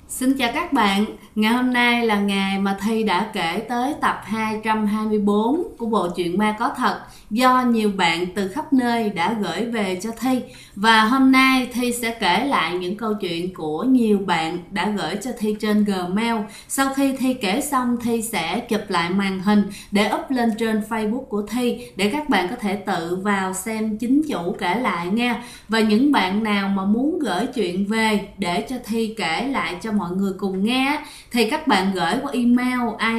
Xin chào các bạn, ngày hôm nay là ngày mà Thi đã kể tới tập 224 của bộ truyện Ma Có Thật do nhiều bạn từ khắp nơi đã gửi về cho Thi. Và hôm nay Thi sẽ kể lại những câu chuyện của nhiều bạn đã gửi cho Thi trên Gmail. Sau khi Thi kể xong, Thi sẽ chụp lại màn hình để up lên trên Facebook của Thi để các bạn có thể tự vào xem chính chủ kể lại nha. Và những bạn nào mà muốn gửi chuyện về để cho Thi kể lại cho mọi người cùng nghe thì các bạn gửi qua email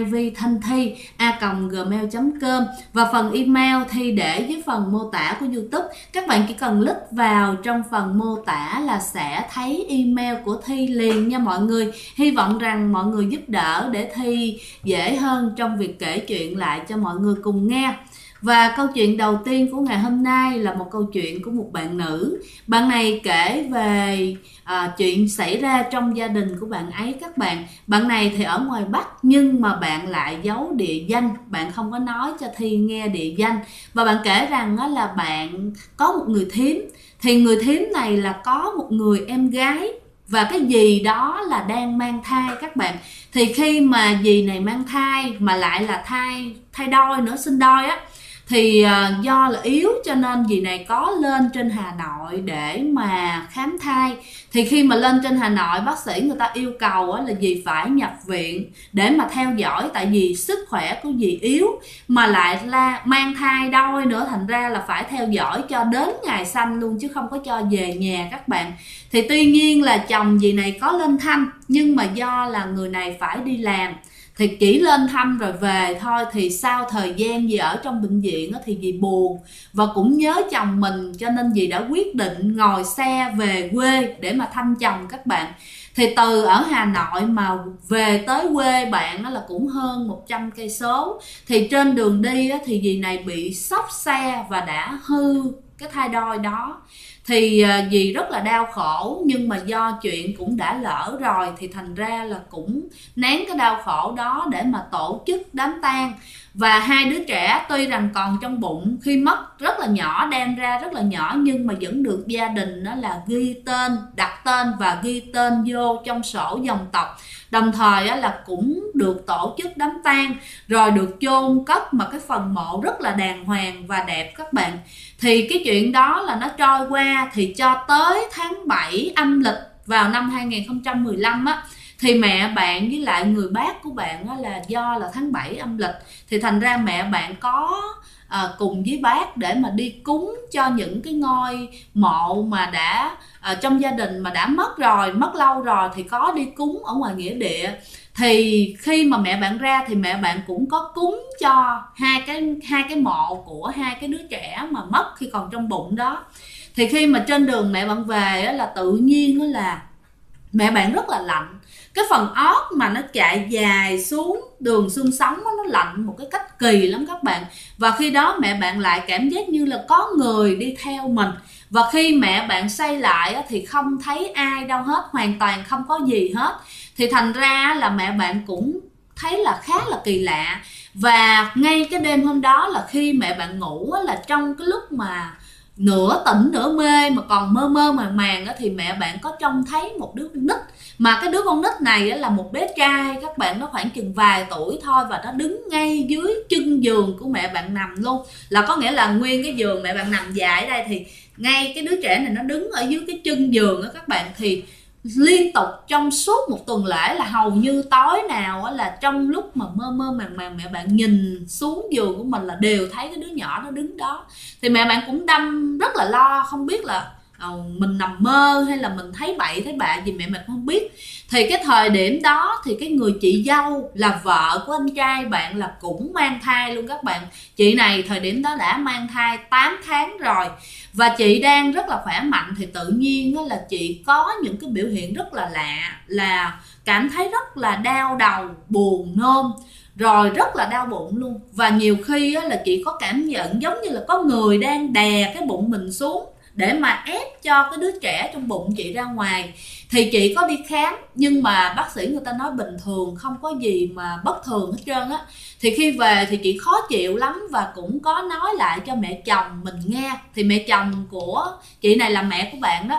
ivthanthi@gmail.com, và phần email Thi để dưới phần mô tả của YouTube. Các bạn chỉ cần click vào trong phần mô tả là sẽ thấy email của Thi liền nha mọi người. Hy vọng rằng mọi người giúp đỡ để Thi dễ hơn trong việc kể chuyện lại cho mọi người cùng nghe. Và câu chuyện đầu tiên của ngày hôm nay là một câu chuyện của một bạn nữ. Bạn này kể về chuyện xảy ra trong gia đình của bạn ấy các bạn. Bạn này thì ở ngoài Bắc nhưng mà bạn lại giấu địa danh, bạn không có nói cho Thi nghe địa danh. Và bạn kể rằng là bạn có một người thím, thì người thím này là có một người em gái và cái dì đó là đang mang thai các bạn. Thì khi mà dì này mang thai mà lại là thai đôi nữa, sinh đôi á, thì do là yếu cho nên dì này có lên trên Hà Nội để mà khám thai. Thì khi mà lên trên Hà Nội, bác sĩ người ta yêu cầu là dì phải nhập viện để mà theo dõi, tại vì sức khỏe của dì yếu mà lại là mang thai đôi nữa, thành ra là phải theo dõi cho đến ngày sanh luôn chứ không có cho về nhà các bạn. Thì tuy nhiên là chồng dì này có lên thăm, nhưng mà do là người này phải đi làm thì chỉ lên thăm rồi về thôi. Thì sau thời gian dì ở trong bệnh viện thì dì buồn và cũng nhớ chồng mình, cho nên dì đã quyết định ngồi xe về quê để mà thăm chồng các bạn. Thì từ ở Hà Nội mà về tới quê bạn là cũng hơn 100 cây số. Thì trên đường đi thì dì này bị xóc xe và đã hư cái thai đôi đó. Thì dì rất là đau khổ, nhưng mà do chuyện cũng đã lỡ rồi thì thành ra là cũng nén cái đau khổ đó để mà tổ chức đám tang. Và hai đứa trẻ tuy rằng còn trong bụng khi mất rất là nhỏ, đem ra rất là nhỏ, nhưng mà vẫn được gia đình đó là ghi tên, đặt tên và ghi tên vô trong sổ dòng tộc. Đồng thời là cũng được tổ chức đám tang rồi được chôn cất mà cái phần mộ rất là đàng hoàng và đẹp các bạn. Thì cái chuyện đó là nó trôi qua, thì cho tới tháng 7 âm lịch vào năm 2015 á, thì mẹ bạn với lại người bác của bạn là do là tháng 7 âm lịch thì thành ra mẹ bạn có cùng với bác để mà đi cúng cho những cái ngôi mộ mà đã trong gia đình mà đã mất rồi, mất lâu rồi, thì có đi cúng ở ngoài nghĩa địa. Thì khi mà mẹ bạn ra thì mẹ bạn cũng có cúng cho hai cái mộ của hai cái đứa trẻ mà mất khi còn trong bụng đó. Thì khi mà trên đường mẹ bạn về là tự nhiên là mẹ bạn rất là lạnh. Cái phần ót mà nó chạy dài xuống đường xương sống nó lạnh một cái cách kỳ lắm các bạn. Và khi đó mẹ bạn lại cảm giác như là có người đi theo mình. Và khi mẹ bạn xoay lại thì không thấy ai đâu hết, hoàn toàn không có gì hết. Thì thành ra là mẹ bạn cũng thấy là khá là kỳ lạ. Và ngay cái đêm hôm đó là khi mẹ bạn ngủ là trong cái lúc mà nửa tỉnh nửa mê mà còn mơ mơ màng màng thì mẹ bạn có trông thấy một đứa con nít. Mà cái đứa con nít này là một bé trai các bạn, nó khoảng chừng vài tuổi thôi, và nó đứng ngay dưới chân giường của mẹ bạn nằm luôn. Là có nghĩa là nguyên cái giường mẹ bạn nằm dài ở đây thì ngay cái đứa trẻ này nó đứng ở dưới cái chân giường đó các bạn. Thì liên tục trong suốt một tuần lễ là hầu như tối nào là trong lúc mà mơ mơ màng màng mẹ bạn nhìn xuống giường của mình là đều thấy cái đứa nhỏ nó đứng đó. Thì mẹ bạn cũng đâm rất là lo, không biết là mình nằm mơ hay là mình thấy bậy thấy bạ gì mẹ mình không biết. Thì cái thời điểm đó thì cái người chị dâu là vợ của anh trai bạn là cũng mang thai luôn các bạn. Chị này thời điểm đó đã mang thai 8 tháng rồi và chị đang rất là khỏe mạnh. Thì tự nhiên là chị có những cái biểu hiện rất là lạ, là cảm thấy rất là đau đầu, buồn nôn, rồi rất là đau bụng luôn. Và nhiều khi là chị có cảm nhận giống như là có người đang đè cái bụng mình xuống để mà ép cho cái đứa trẻ trong bụng chị ra ngoài. Thì chị có đi khám nhưng mà bác sĩ người ta nói bình thường, không có gì mà bất thường hết trơn á. Thì khi về thì chị khó chịu lắm và cũng có nói lại cho mẹ chồng mình nghe. Thì mẹ chồng của chị này là mẹ của bạn đó,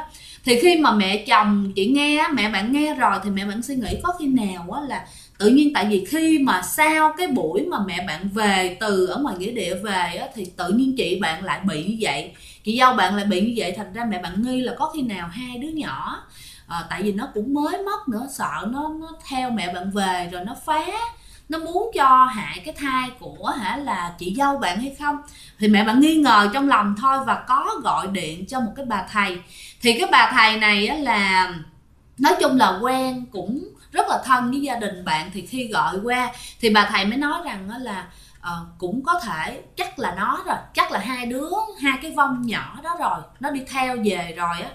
Thì khi mà mẹ chồng chị nghe, mẹ bạn nghe rồi thì mẹ bạn suy nghĩ có khi nào á là tự nhiên, tại vì khi mà sau cái buổi mà mẹ bạn về từ ở ngoài nghĩa địa về á, thì tự nhiên chị bạn lại bị như vậy, chị dâu bạn lại bị như vậy, thành ra mẹ bạn nghi là có khi nào hai đứa nhỏ, tại vì nó cũng mới mất nữa, sợ nó theo mẹ bạn về rồi nó phá, nó muốn cho hại cái thai của là chị dâu bạn hay không. Thì mẹ bạn nghi ngờ trong lòng thôi và có gọi điện cho một cái bà thầy. Thì cái bà thầy này á là nói chung là quen, cũng rất là thân với gia đình bạn. Thì khi gọi qua thì bà thầy mới nói rằng là cũng có thể chắc là nó rồi, chắc là hai cái vong nhỏ đó rồi, nó đi theo về rồi á.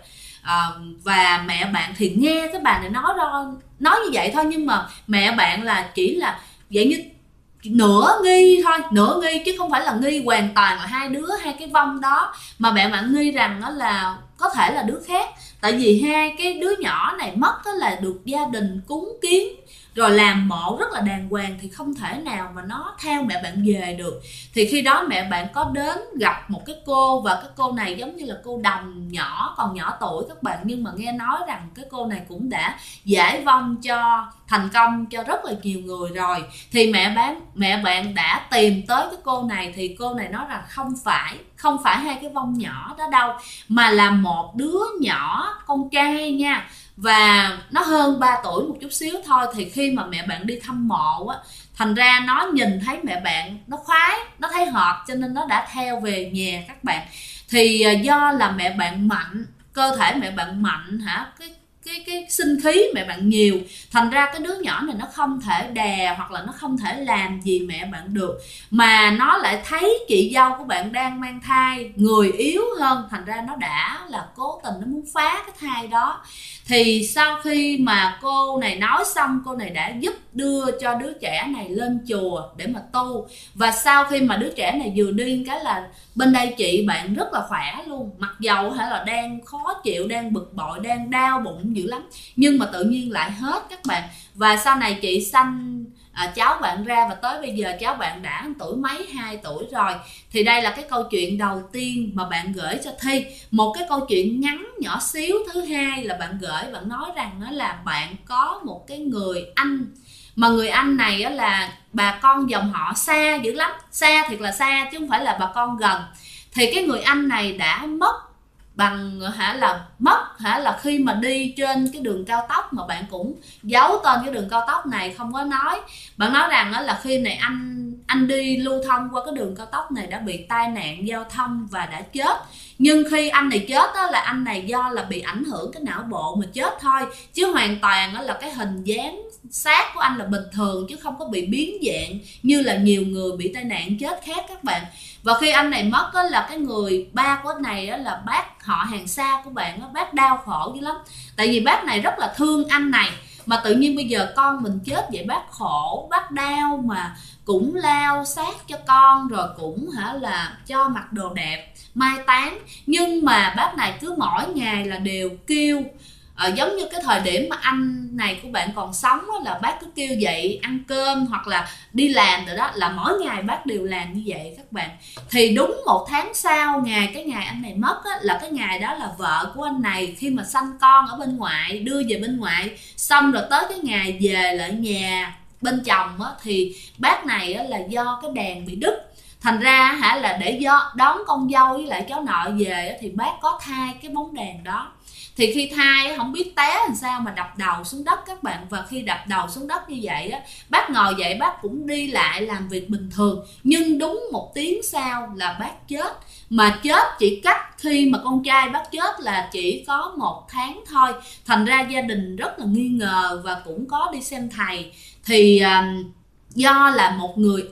Và mẹ bạn thì nghe cái bà này nói như vậy thôi, nhưng mà mẹ bạn là chỉ là vậy như nửa nghi thôi, nửa nghi chứ không phải là nghi hoàn toàn là hai cái vong đó, mà mẹ bạn nghi rằng đó là có thể là đứa khác. Tại vì hai cái đứa nhỏ này mất đó là được gia đình cúng kiến rồi làm mộ rất là đàng hoàng, thì không thể nào mà nó theo mẹ bạn về được. Thì khi đó mẹ bạn có đến gặp một cái cô, và cái cô này giống như là cô đồng nhỏ, còn nhỏ tuổi các bạn, nhưng mà nghe nói rằng cái cô này cũng đã giải vong cho thành công cho rất là nhiều người rồi. Thì mẹ bạn đã tìm tới cái cô này, thì cô này nói rằng không phải hai cái vong nhỏ đó đâu, mà là một đứa nhỏ con trai nha, và nó hơn 3 tuổi một chút xíu thôi. Thì khi mà mẹ bạn đi thăm mộ á, thành ra nó nhìn thấy mẹ bạn, nó khoái, nó thấy hợp, cho nên nó đã theo về nhà các bạn. Thì do là mẹ bạn mạnh, cơ thể mẹ bạn mạnh cái sinh khí mẹ bạn nhiều, thành ra cái đứa nhỏ này nó không thể đè hoặc là nó không thể làm gì mẹ bạn được, mà nó lại thấy chị dâu của bạn đang mang thai, người yếu hơn, thành ra nó đã là cố tình nó muốn phá cái thai đó. Thì sau khi mà cô này nói xong, cô này đã giúp đưa cho đứa trẻ này lên chùa để mà tu. Và sau khi mà đứa trẻ này vừa đi cái là bên đây chị bạn rất là khỏe luôn, mặc dầu là đang khó chịu, đang bực bội, đang đau bụng dữ lắm, nhưng mà tự nhiên lại hết các bạn. Và sau này chị sanh cháu bạn ra, và tới bây giờ cháu bạn đã tuổi mấy, 2 tuổi rồi. Thì đây là cái câu chuyện đầu tiên mà bạn gửi cho Thi. Một cái câu chuyện ngắn nhỏ xíu thứ hai là bạn gửi, bạn nói rằng đó là bạn có một cái người anh, mà người anh này là bà con dòng họ xa dữ lắm, xa thiệt là xa chứ không phải là bà con gần. Thì cái người anh này đã mất bằng là khi mà đi trên cái đường cao tốc, mà bạn cũng giấu tên cái đường cao tốc này không có nói. Bạn nói rằng là khi này anh đi lưu thông qua cái đường cao tốc này đã bị tai nạn giao thông và đã chết. Nhưng khi anh này chết là anh này do là bị ảnh hưởng cái não bộ mà chết thôi, chứ hoàn toàn là cái hình dáng xác của anh là bình thường, chứ không có bị biến dạng như là nhiều người bị tai nạn chết khác các bạn. Và khi anh này mất là cái người ba của anh này là bác họ hàng xa của bạn, bác đau khổ dữ lắm. Tại vì bác này rất là thương anh này, mà tự nhiên bây giờ con mình chết vậy, bác khổ, bác đau, mà cũng lau xác cho con, rồi cũng là cho mặc đồ đẹp, mai táng. Nhưng mà bác này cứ mỗi ngày là đều kêu, giống như cái thời điểm mà anh này của bạn còn sống là bác cứ kêu dậy ăn cơm hoặc là đi làm rồi đó, là mỗi ngày bác đều làm như vậy các bạn. Thì đúng 1 tháng sau cái ngày anh này mất là cái ngày đó là vợ của anh này khi mà sanh con ở bên ngoại, đưa về bên ngoại xong rồi tới cái ngày về lại nhà bên chồng thì bác này là do cái đèn bị đứt, thành ra là để đón con dâu với lại cháu nội về thì bác có thay cái bóng đèn đó. Thì khi thai không biết té làm sao mà đập đầu xuống đất các bạn. Và khi đập đầu xuống đất như vậy bác ngồi dậy, bác cũng đi lại làm việc bình thường. Nhưng đúng 1 tiếng sau là bác chết. Mà chết chỉ cách khi mà con trai bác chết là chỉ có 1 tháng thôi. Thành ra gia đình rất là nghi ngờ và cũng có đi xem thầy. Thì do là một người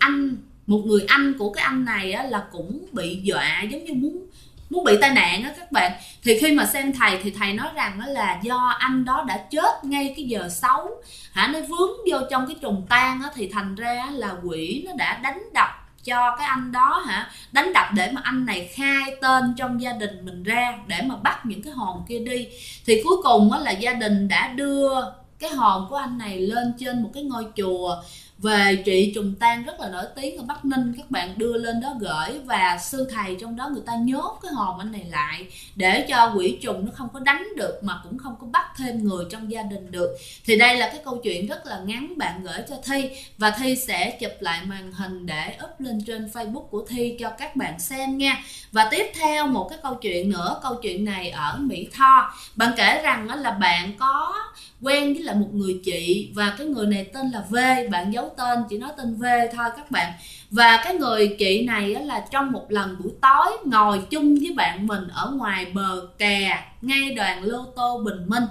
anh của cái anh này là cũng bị dọa, giống như muốn bị tai nạn các bạn. Thì khi mà xem thầy thì thầy nói rằng là do anh đó đã chết ngay cái giờ xấu, nó vướng vô trong cái trùng tang thì thành ra là quỷ nó đã đánh đập cho cái anh đó, đánh đập để mà anh này khai tên trong gia đình mình ra để mà bắt những cái hồn kia đi. Thì cuối cùng là gia đình đã đưa cái hồn của anh này lên trên một cái ngôi chùa, về chị trùng tang rất là nổi tiếng ở Bắc Ninh, các bạn đưa lên đó gửi, và sư thầy trong đó người ta nhốt cái hòm anh này lại để cho quỷ trùng nó không có đánh được mà cũng không có bắt thêm người trong gia đình được. Thì đây là cái câu chuyện rất là ngắn bạn gửi cho Thi, và Thi sẽ chụp lại màn hình để up lên trên Facebook của Thi cho các bạn xem nha. Và tiếp theo một cái câu chuyện nữa, câu chuyện này ở Mỹ Tho. Bạn kể rằng là bạn có quen với lại một người chị, và cái người này tên là V, bạn giấu tên, chỉ nói tên V thôi các bạn. Và cái người chị này là trong một lần buổi tối ngồi chung với bạn mình ở ngoài bờ kè ngay đoàn Lô Tô Bình Minh.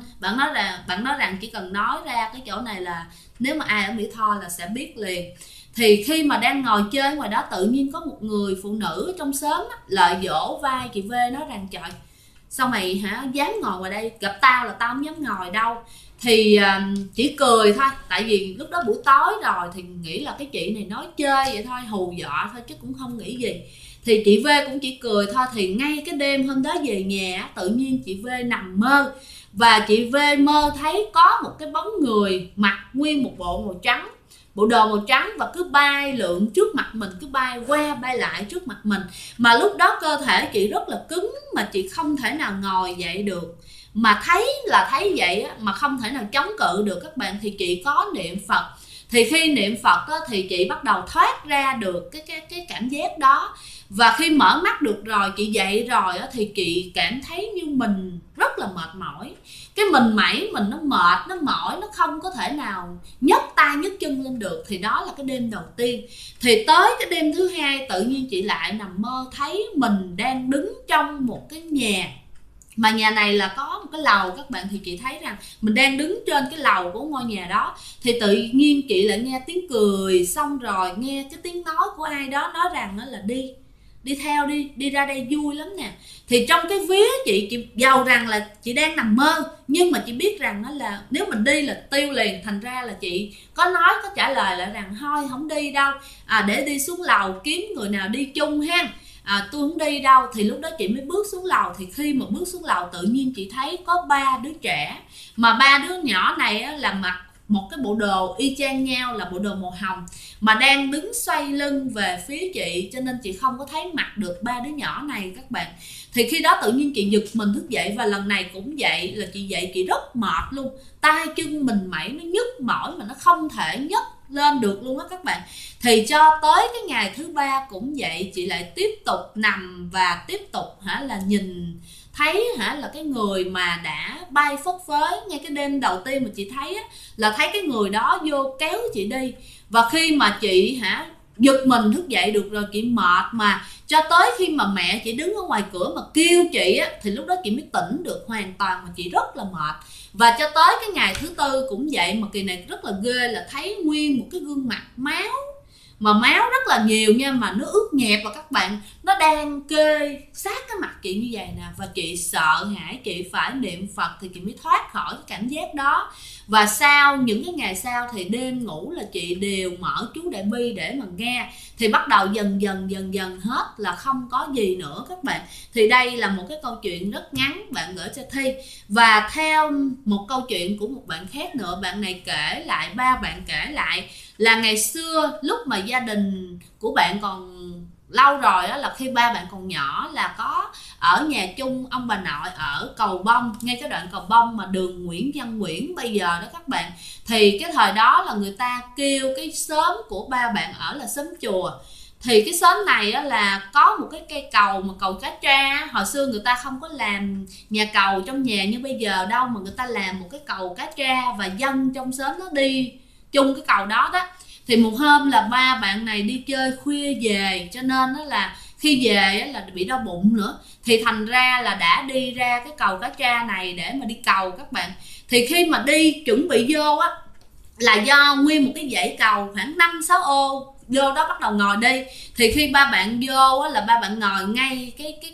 Bạn nói rằng chỉ cần nói ra cái chỗ này là nếu mà ai ở Mỹ Tho là sẽ biết liền. Thì khi mà đang ngồi chơi ngoài đó, tự nhiên có một người phụ nữ trong xóm lợi dỗ vai chị V, nói rằng trời, sao mày dám ngồi ngoài đây, gặp tao là tao không dám ngồi đâu. Thì chỉ cười thôi, tại vì lúc đó buổi tối rồi thì nghĩ là cái chị này nói chơi vậy thôi, hù dọa thôi chứ cũng không nghĩ gì. Thì chị V cũng chỉ cười thôi. Thì ngay cái đêm hôm đó về nhà, tự nhiên chị V nằm mơ, và chị V mơ thấy có một cái bóng người mặc nguyên một bộ màu trắng, bộ đồ màu trắng, và cứ bay lượn trước mặt mình, cứ bay qua bay lại trước mặt mình. Mà lúc đó cơ thể chị rất là cứng, mà chị không thể nào ngồi dậy được, mà thấy là thấy vậy mà không thể nào chống cự được các bạn. Thì chị có niệm Phật, thì khi niệm Phật thì chị bắt đầu thoát ra được cái cảm giác đó. Và khi mở mắt được rồi, chị dậy rồi thì chị cảm thấy như mình rất là mệt mỏi, cái mình mẩy mình nó mệt, nó mỏi, nó không có thể nào nhấc tay nhấc chân lên được. Thì đó là cái đêm đầu tiên. Thì tới cái đêm thứ hai, tự nhiên chị lại nằm mơ thấy mình đang đứng trong một cái nhà, mà nhà này là có một cái lầu các bạn. Thì chị thấy rằng mình đang đứng trên cái lầu của ngôi nhà đó. Thì tự nhiên chị lại nghe tiếng cười, xong rồi nghe cái tiếng nói của ai đó nói rằng là đi theo đi ra đây vui lắm nè. Thì trong cái vía chị giàu rằng là chị đang nằm mơ, nhưng mà chị biết rằng là nếu mình đi là tiêu liền. Thành ra là chị có trả lời lại rằng thôi không đi đâu, để đi xuống lầu kiếm người nào đi chung ha, tôi không đi đâu. Thì lúc đó chị mới bước xuống lầu. Thì khi mà bước xuống lầu, tự nhiên chị thấy có 3 đứa trẻ, mà 3 đứa nhỏ này là mặc một cái bộ đồ y chang nhau, là bộ đồ màu hồng, mà đang đứng xoay lưng về phía chị, cho nên chị không có thấy mặt được 3 đứa nhỏ này các bạn. Thì khi đó tự nhiên chị giật mình thức dậy, và lần này cũng vậy, là chị dậy chị rất mệt luôn, tay chân mình mẩy nó nhức mỏi mà nó không thể nhấc lên được luôn á các bạn. Thì cho tới cái ngày thứ 3 cũng vậy, chị lại tiếp tục nằm và tiếp tục là nhìn thấy là cái người mà đã bay phất phới. Ngay cái đêm đầu tiên mà chị thấy là thấy cái người đó vô kéo chị đi. Và khi mà chị giật mình thức dậy được rồi, chị mệt mà cho tới khi mà mẹ chị đứng ở ngoài cửa mà kêu chị thì lúc đó chị mới tỉnh được hoàn toàn, mà chị rất là mệt. Và cho tới cái ngày thứ 4 cũng vậy, mà kỳ này rất là ghê, là thấy nguyên một cái gương mặt máu, mà máu rất là nhiều nha, mà nó ướt nhẹp, và các bạn nó đang kê sát cái mặt chị như vậy nè. Và chị sợ hãi, chị phải niệm Phật thì chị mới thoát khỏi cái cảm giác đó. Và sau những cái ngày sau thì đêm ngủ là chị đều mở chú Đại Bi để mà nghe. Thì bắt đầu dần dần hết là không có gì nữa các bạn. Thì đây là một cái câu chuyện rất ngắn bạn gửi cho Thi. Và theo một câu chuyện của một bạn khác nữa, bạn này kể lại, 3 bạn kể lại là ngày xưa lúc mà gia đình của bạn còn lâu rồi là khi 3 bạn còn nhỏ, là có ở nhà chung ông bà nội ở Cầu Bông, ngay cái đoạn Cầu Bông mà đường Nguyễn Văn Nguyễn bây giờ đó các bạn. Thì cái thời đó là người ta kêu cái xóm của 3 bạn ở là xóm Chùa. Thì cái xóm này là có một cái cây cầu, mà cầu Cá Tra. Hồi xưa người ta không có làm nhà cầu trong nhà như bây giờ đâu, mà người ta làm một cái cầu Cá Tra, và dân trong xóm nó đi chung cái cầu đó đó. Thì một hôm là 3 bạn này đi chơi khuya về, cho nên là khi về là bị đau bụng nữa. Thì thành ra là đã đi ra cái cầu Cá Tra này để mà đi cầu các bạn. Thì khi mà đi chuẩn bị vô là do nguyên một cái dãy cầu khoảng 5-6 ô vô đó bắt đầu ngồi đi. Thì khi 3 bạn vô là 3 bạn ngồi ngay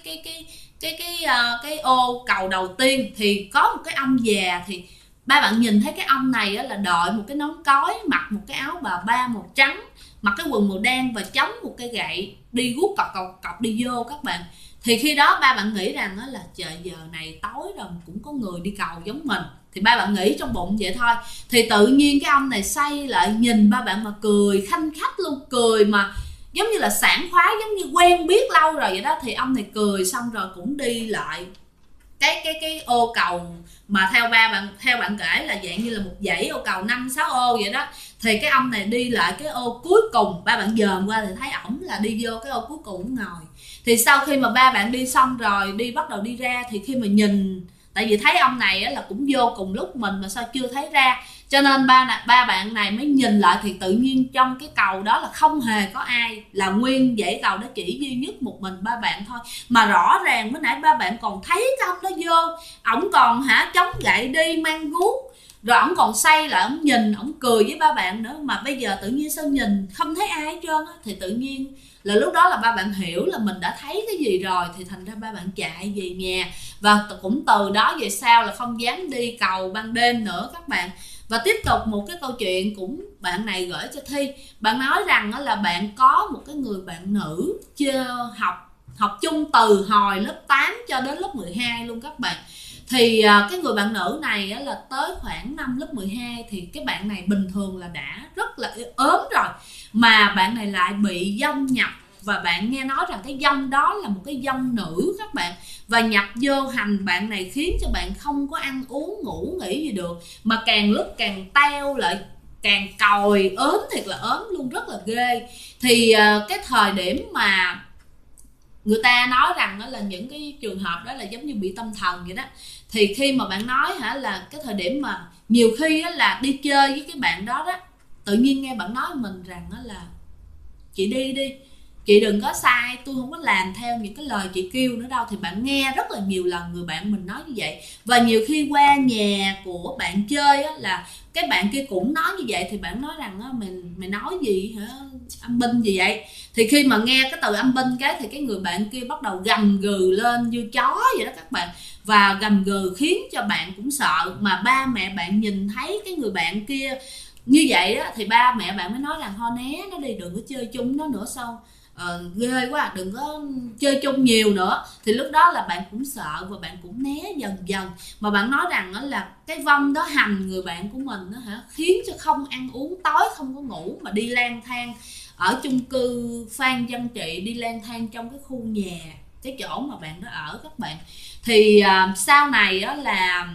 cái ô cầu đầu tiên. Thì có một cái ông già, thì 3 bạn nhìn thấy cái ông này là đội một cái nón cói, mặc một cái áo bà ba màu trắng, mặc cái quần màu đen và chống một cây gậy, đi guốc cọc đi vô các bạn. Thì khi đó 3 bạn nghĩ rằng là trời giờ này tối rồi cũng có người đi cầu giống mình. Thì ba bạn nghĩ trong bụng vậy thôi. Thì tự nhiên cái ông này xoay lại nhìn ba bạn mà cười khanh khách luôn, cười mà giống như là sảng khoái, giống như quen biết lâu rồi vậy đó. Thì ông này cười xong rồi cũng đi lại cái ô cầu mà theo bạn kể là dạng như là một dãy ô cầu 5-6 ô vậy đó. Thì cái ông này đi lại cái ô cuối cùng, ba bạn dòm qua thì thấy ổng là đi vô cái ô cuối cùng ngồi. Thì sau khi mà ba bạn đi xong rồi bắt đầu đi ra, thì khi mà nhìn, tại vì thấy ông này là cũng vô cùng lúc mình mà sao chưa thấy ra, cho nên ba bạn này mới nhìn lại. Thì tự nhiên trong cái cầu đó là không hề có ai, là nguyên dãy cầu đó chỉ duy nhất một mình ba bạn thôi. Mà rõ ràng mới nãy ba bạn còn thấy cái ông đó vô, ổng còn chống gậy đi mang guốc, rồi ổng còn xoay lại ổng nhìn, ổng cười với ba bạn nữa. Mà bây giờ tự nhiên sao nhìn không thấy ai hết trơn á. Thì tự nhiên là lúc đó là ba bạn hiểu là mình đã thấy cái gì rồi, thì thành ra ba bạn chạy về nhà. Và cũng từ đó về sau là không dám đi cầu ban đêm nữa các bạn. Và tiếp tục một cái câu chuyện cũng bạn này gửi cho Thi. Bạn nói rằng là bạn có một cái người bạn nữ học chung từ hồi lớp 8 cho đến lớp 12 luôn các bạn. Thì cái người bạn nữ này là tới khoảng năm lớp 12 thì cái bạn này bình thường là đã rất là ốm rồi, mà bạn này lại bị dông nhập. Và bạn nghe nói rằng cái dông đó là một cái dông nữ các bạn, và nhập vô hành bạn này khiến cho bạn không có ăn uống ngủ nghỉ gì được, mà càng lúc càng teo lại, càng còi, ốm thiệt là ốm luôn, rất là ghê. Thì cái thời điểm mà người ta nói rằng đó là những cái trường hợp đó là giống như bị tâm thần vậy đó. Thì khi mà bạn nói là cái thời điểm mà nhiều khi là đi chơi với cái bạn đó đó, tự nhiên nghe bạn nói mình rằng là chị đi, chị đừng có sai, tôi không có làm theo những cái lời chị kêu nữa đâu. Thì bạn nghe rất là nhiều lần người bạn mình nói như vậy. Và nhiều khi qua nhà của bạn chơi là cái bạn kia cũng nói như vậy. Thì bạn nói rằng mày nói gì hả, âm binh gì vậy. Thì khi mà nghe cái từ âm binh cái thì cái người bạn kia bắt đầu gầm gừ lên như chó vậy đó các bạn. Và gầm gừ khiến cho bạn cũng sợ. Mà ba mẹ bạn nhìn thấy cái người bạn kia như vậy đó, thì ba mẹ bạn mới nói rằng thôi né nó đi, đừng có chơi chung nó nữa, sao ghê quá, đừng có chơi chung nhiều nữa. Thì lúc đó là bạn cũng sợ và bạn cũng né dần dần. Mà bạn nói rằng đó là cái vong đó hành người bạn của mình đó, khiến cho không ăn uống, tối không có ngủ, mà đi lang thang ở chung cư Phan Văn Trị, đi lang thang trong cái khu nhà, cái chỗ mà bạn đó ở các bạn. Thì sau này đó là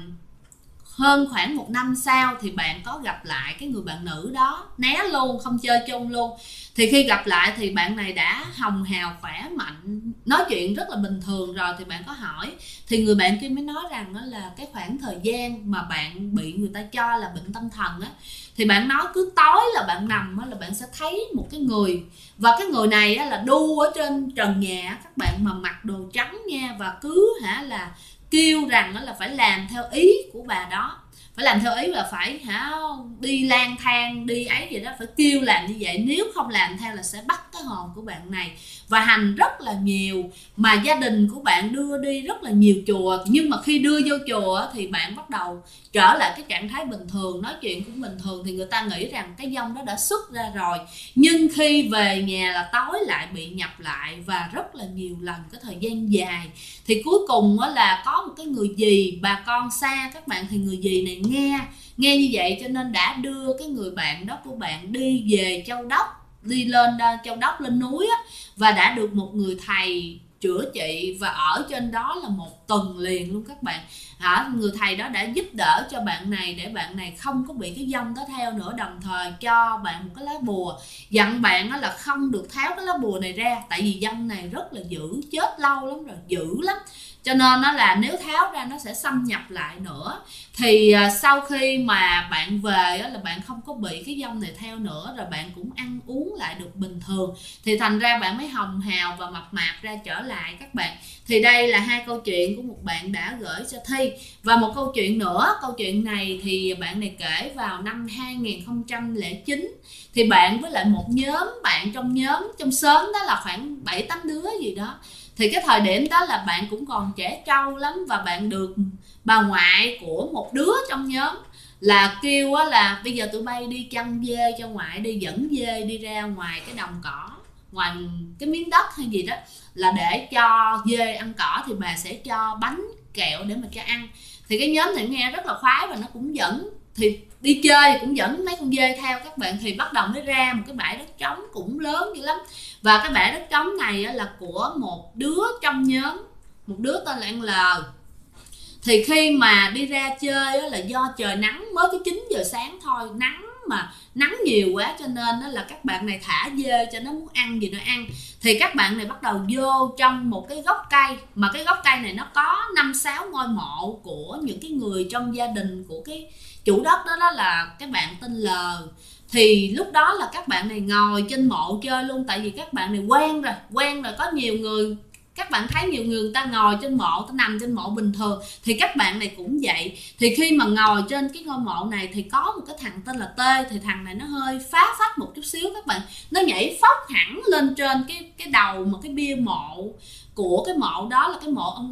hơn khoảng 1 năm sau thì bạn có gặp lại cái người bạn nữ đó, né luôn, không chơi chung luôn. Thì khi gặp lại thì bạn này đã hồng hào, khỏe mạnh, nói chuyện rất là bình thường rồi. Thì bạn có hỏi, thì người bạn kia mới nói rằng đó là cái khoảng thời gian mà bạn bị người ta cho là bệnh tâm thần á, thì bạn nói cứ tối là bạn nằm là bạn sẽ thấy một cái người, và cái người này là đu ở trên trần nhà các bạn, mà mặc đồ trắng nha, và cứ là kêu rằng là phải làm theo ý của bà đó, phải làm theo ý là phải đi lang thang, đi ấy vậy đó, phải kêu làm như vậy, nếu không làm theo là sẽ bắt cái hồn của bạn này. Và hành rất là nhiều, mà gia đình của bạn đưa đi rất là nhiều chùa. Nhưng mà khi đưa vô chùa thì bạn bắt đầu trở lại cái trạng thái bình thường, nói chuyện cũng bình thường, thì người ta nghĩ rằng cái vong đó đã xuất ra rồi. Nhưng khi về nhà là tối lại bị nhập lại, và rất là nhiều lần, cái thời gian dài. Thì cuối cùng là có một cái người dì, bà con xa các bạn, thì người dì này nghe như vậy cho nên đã đưa cái người bạn đó của bạn đi về Châu Đốc, đi lên Châu Đốc lên núi á, và đã được một người thầy chữa trị, và ở trên đó là 1 tuần liền luôn các bạn. Người thầy đó đã giúp đỡ cho bạn này để bạn này không có bị cái vong đó theo nữa, đồng thời cho bạn một cái lá bùa, dặn bạn là không được tháo cái lá bùa này ra, tại vì vong này rất là dữ, chết lâu lắm rồi, dữ lắm, cho nên nó là nếu tháo ra nó sẽ xâm nhập lại nữa. Thì sau khi mà bạn về là bạn không có bị cái vong này theo nữa, rồi bạn cũng ăn uống lại được bình thường, thì thành ra bạn mới hồng hào và mập mạp ra trở lại các bạn. Thì đây là 2 câu chuyện của một bạn đã gửi cho Thi. Và một câu chuyện nữa, câu chuyện này thì bạn này kể vào năm 2009. Thì bạn với lại một nhóm bạn trong xóm đó là khoảng 7-8 đứa gì đó. Thì cái thời điểm đó là bạn cũng còn trẻ trâu lắm, và bạn được bà ngoại của một đứa trong nhóm là kêu là bây giờ tụi bay đi chăn dê cho ngoại đi, dẫn dê đi ra ngoài cái đồng cỏ, ngoài cái miếng đất hay gì đó, là để cho dê ăn cỏ, thì bà sẽ cho bánh kẹo để mà cho ăn. Thì cái nhóm này nghe rất là khoái và nó cũng dẫn, thì đi chơi cũng dẫn mấy con dê theo các bạn. Thì bắt đầu mới ra một cái bãi đất trống cũng lớn dữ lắm, và cái bãi đất trống này là của một đứa trong nhóm, một đứa tên là anh L. Thì khi mà đi ra chơi là do trời nắng, mới có 9 giờ sáng thôi, nắng nhiều quá cho nên là các bạn này thả dê cho nó muốn ăn gì nó ăn. Thì các bạn này bắt đầu vô trong một cái gốc cây, mà cái gốc cây này nó có 5-6 ngôi mộ của những cái người trong gia đình của cái chủ đất đó, đó là cái bạn tên L. Thì lúc đó là các bạn này ngồi trên mộ chơi luôn, tại vì các bạn này quen rồi, có nhiều người, các bạn thấy nhiều người ta ngồi trên mộ, ta nằm trên mộ bình thường, thì các bạn này cũng vậy. Thì khi mà ngồi trên cái ngôi mộ này thì có một cái thằng tên là T, thì thằng này nó hơi phá phách một chút xíu các bạn, nó nhảy phóc hẳn lên trên cái đầu mà cái bia mộ của cái mộ đó, là cái mộ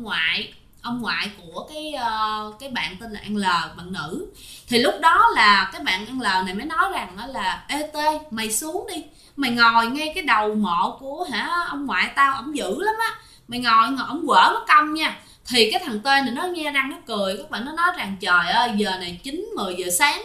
ông ngoại của cái bạn tên là An L, bạn nữ. Thì lúc đó là cái bạn An L này mới nói rằng đó là: ê T, mày xuống đi, mày ngồi ngay cái đầu mộ của ông ngoại tao, ổng dữ lắm á, mày ngồi ổng quở mất công nha. Thì cái thằng T này nó nghe răng nó cười các bạn, nó nói rằng: trời ơi, giờ này 9-10 giờ sáng,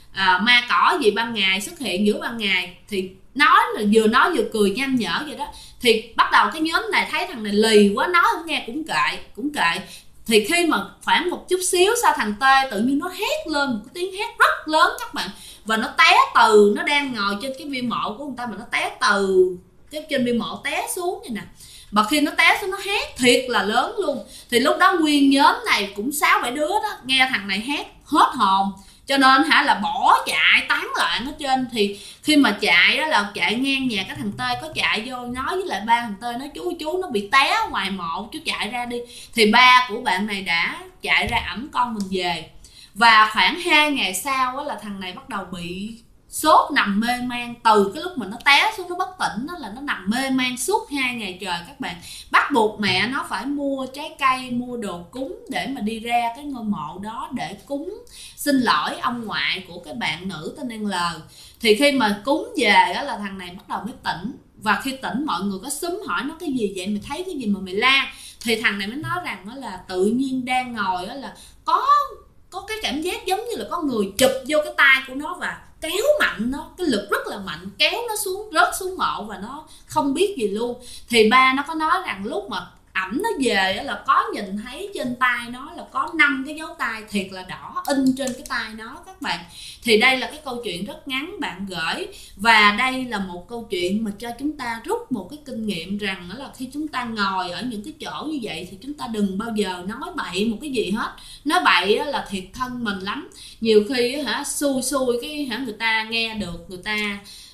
ma cỏ gì ban ngày xuất hiện giữa ban ngày. Thì nói vừa cười nham nhở vậy đó. Thì bắt đầu cái nhóm này thấy thằng này lì quá, nói không nghe cũng kệ. Thì khi mà khoảng một chút xíu sau, thằng T tự nhiên nó hét lên một cái tiếng hét rất lớn các bạn, và nó té từ, nó đang ngồi trên cái bia mộ của người ta mà nó té từ cái trên bia mộ té xuống vậy nè. Và khi nó té xuống nó hét thiệt là lớn luôn. Thì lúc đó nguyên nhóm này cũng 6-7 đứa đó nghe thằng này hét hết hồn, cho nên là bỏ chạy tán loạn ở trên. Thì khi mà chạy đó là chạy ngang nhà cái thằng T, có chạy vô nói với lại ba thằng T, nói: chú nó bị té ngoài mộ, chú chạy ra đi. Thì ba của bạn này đã chạy ra ẵm con mình về. Và khoảng 2 ngày sau là thằng này bắt đầu bị sốt, nằm mê man. Từ cái lúc mà nó té xuống nó bất tỉnh đó, là nó nằm mê man suốt 2 ngày trời các bạn. Bắt buộc mẹ nó phải mua trái cây, mua đồ cúng để mà đi ra cái ngôi mộ đó để cúng xin lỗi ông ngoại của cái bạn nữ tên An L. Thì khi mà cúng về đó là thằng này bắt đầu mới tỉnh. Và khi tỉnh mọi người có xúm hỏi nó: cái gì vậy, mày thấy cái gì mà mày la? Thì thằng này mới nói rằng đó là tự nhiên đang ngồi đó là có cái cảm giác giống như là có người chụp vô cái tay của nó và kéo mạnh nó, cái lực rất là mạnh, kéo nó rớt xuống mộ và nó không biết gì luôn. Thì ba nó có nói rằng lúc mà ẩm nó về là có nhìn thấy trên tay nó là có 5 cái dấu tay thiệt là đỏ in trên cái tay nó các bạn. Thì đây là cái câu chuyện rất ngắn bạn gửi, và đây là một câu chuyện mà cho chúng ta rút một cái kinh nghiệm rằng đó là khi chúng ta ngồi ở những cái chỗ như vậy thì chúng ta đừng bao giờ nói bậy một cái gì hết. Nói bậy là thiệt thân mình lắm. Nhiều khi xui cái người ta nghe được, người ta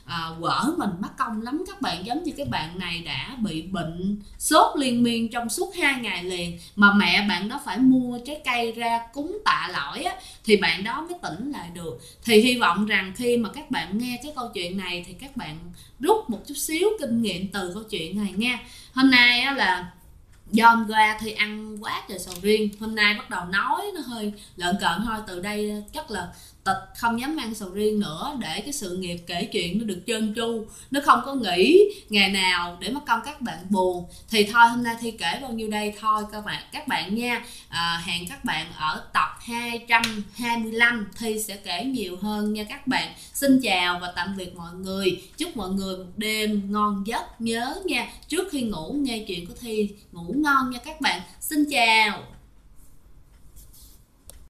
quở mình mất công lắm các bạn. Giống như cái bạn này đã bị bệnh sốt liên miên trong suốt 2 ngày liền, mà mẹ bạn đó phải mua trái cây ra cúng tạ lỗi á, thì bạn đó mới tỉnh lại được. Thì hy vọng rằng khi mà các bạn nghe cái câu chuyện này thì các bạn rút một chút xíu kinh nghiệm từ câu chuyện này nha. Hôm nay là do hôm qua thì ăn quá trời sầu riêng, hôm nay bắt đầu nói nó hơi lợn cợn thôi. Từ đây chắc là tịch không dám ăn sầu riêng nữa, để cái sự nghiệp kể chuyện nó được trơn tru, nó không có nghỉ ngày nào để mất công các bạn buồn. Thì thôi hôm nay Thi kể bao nhiêu đây thôi các bạn nha. Hẹn các bạn ở tập 225, Thi sẽ kể nhiều hơn nha các bạn. Xin chào và tạm biệt mọi người. Chúc mọi người một đêm ngon giấc. Nhớ nha, trước khi ngủ nghe chuyện của Thi ngủ ngon nha các bạn. Xin chào.